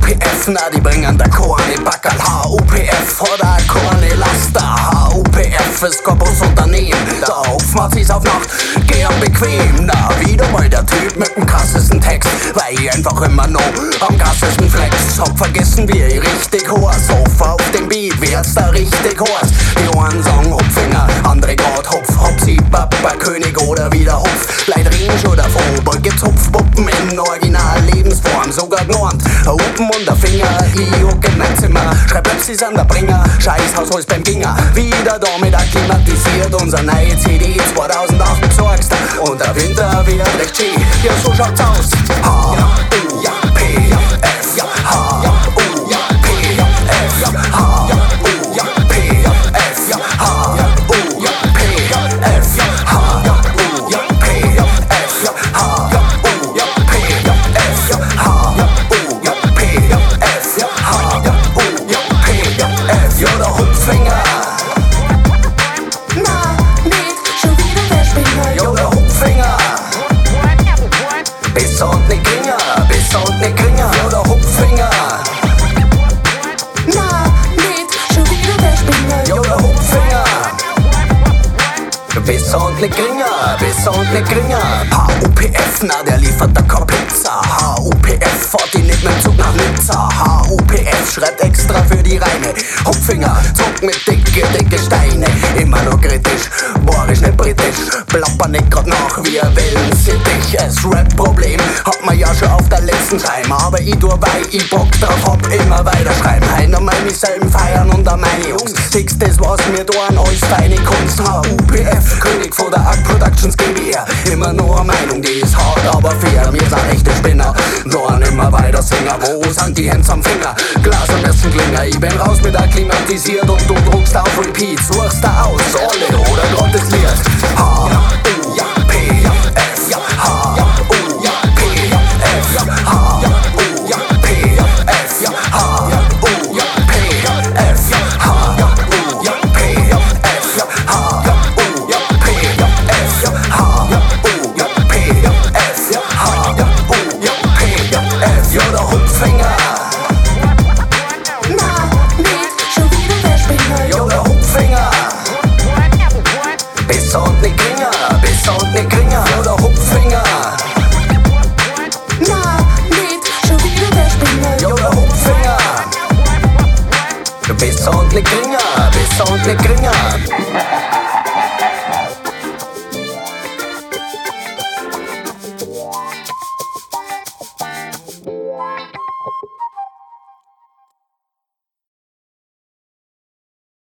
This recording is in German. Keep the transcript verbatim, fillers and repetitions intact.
P F, na die bringen der Korn in Backerl. H U P F oder Korn in Laster. H U P F ist kein Busunternehmen, da macht sie's auf Nacht, geh am bequem. Na, wieder mal der Typ mit dem krassesten Text, weil ich einfach immer noch am krassesten Flex. Hab vergessen, wie ich richtig Horst auf auf dem Beat, wird's da richtig Horst. Die einen sagen Hupfinger, andere grad Hupf, Hopsi, Papa, König oder wieder Hupf. Leid Rinsch oder Vogel, gibt's Hupfpuppen in original Lebensform, sogar genormt. Hupen und der Finger, ich hock in mein Zimmer, schreib Pepsis an der Bringer, Scheißhaus hol's beim Ginger. Wieder da mit akklimatisiert, unser neue C D zweitausendacht besorgst du. Und der Winter wird recht schön, ja so schaut's aus. H U P F, H U P F, H U P F, H U P F, H U P F, H U P F, H U P F, H U P F, ja der Hupfinger. Bis und ne Kringer, bis und ne Kringer, ja der Hupfinger. Na, nicht schon wieder der Springer, ja der Hupfinger. Bis und ne Kringer, bis und ne Kringer. H U P F, na der liefert da keine Pizza. H U P F fährt die nicht mit dem Zug nach Nizza. H U P F schreibt extra für die Reine. Hupfinger zockt mit dicke, dicke Steine. Immer noch kritisch, bohrisch nicht britisch. Plapper nicht grad nach, wir willen Sittich. Es Rap-Problem hat man ja schon auf der letzten Scheibe. Aber ich tu, weil ich Bock drauf hab, immer weiter schreiben. Heiner mein mich selben feiern und an meine Jungs. Six, das was mir tun, alles feine Kunst. H U P F, König von der Art Productions G B R. Immer nur eine Meinung, die ist hart, aber fair. Wir sind echte Spinner, dorn immer weiter Singer. Wo sind die Hände am Finger? Glas am besten Klinger. Ich bin raus mit akklimatisiert und du druckst auf Repeat. Suchst da aus, alle oder grad das Lied. H U P F, H U P F, H U P F, H U P F, H U P F, H U P F, H U P F, H U P F, ja der Hupfinger. na, nicht schon wieder der Springer, Ja der Hupfinger. Bis und ne Kringer, bis und ne Kringer, ja der Hupfinger. na, nicht schon wieder der Springer, Ja der Hupfinger. Bis und ne Kringer, bis und ne Kringer.